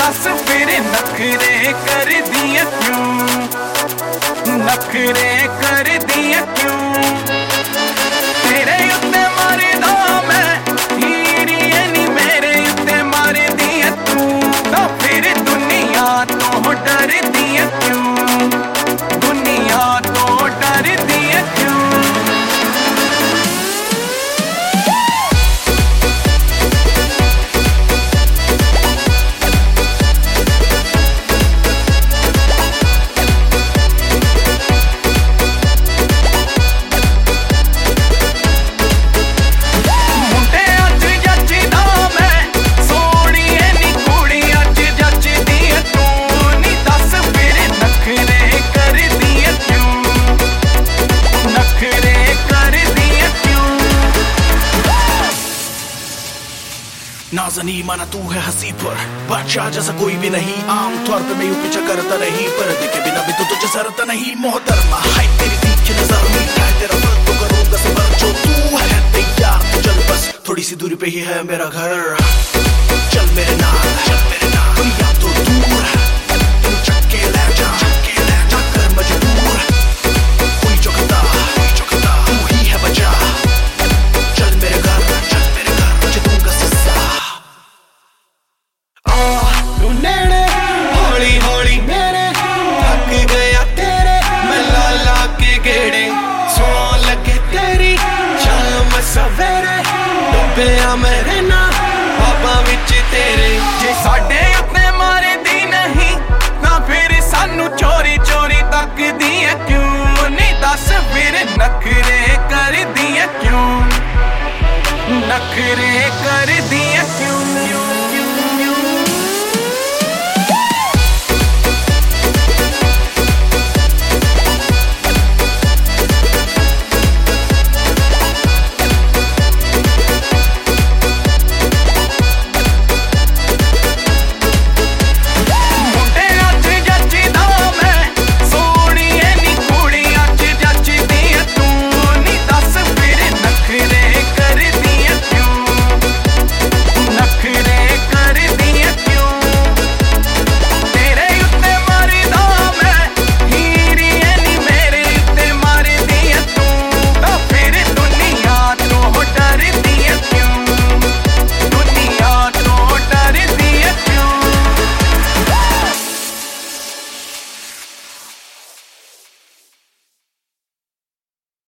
दस फिर नखरे कर दिए क्यों, नखरे कर दिए क्यों। तेरे उत्ते मारदा मैं हीरिए नी, मेरे उत्ते मार दिए तू, तो फिर दुनिया तो डर दिए क्यों, दुनिया तो डर दिए क्यों। नाज़नी माना तू है हंसी पर, बादशाह जैसा कोई भी नहीं, आम तौर पे मैं यूं पीछा करता नहीं, पर देखे बिना भी तो तुझे सरता नहीं। मोहतरमा हाय तेरी तीखी नजर, मीठा है तेरा फल, तो करूंगा सबर, जो तू है तैयार तो चल, बस थोड़ी सी दूरी पे ही है मेरा घर, चल मेरे नाल।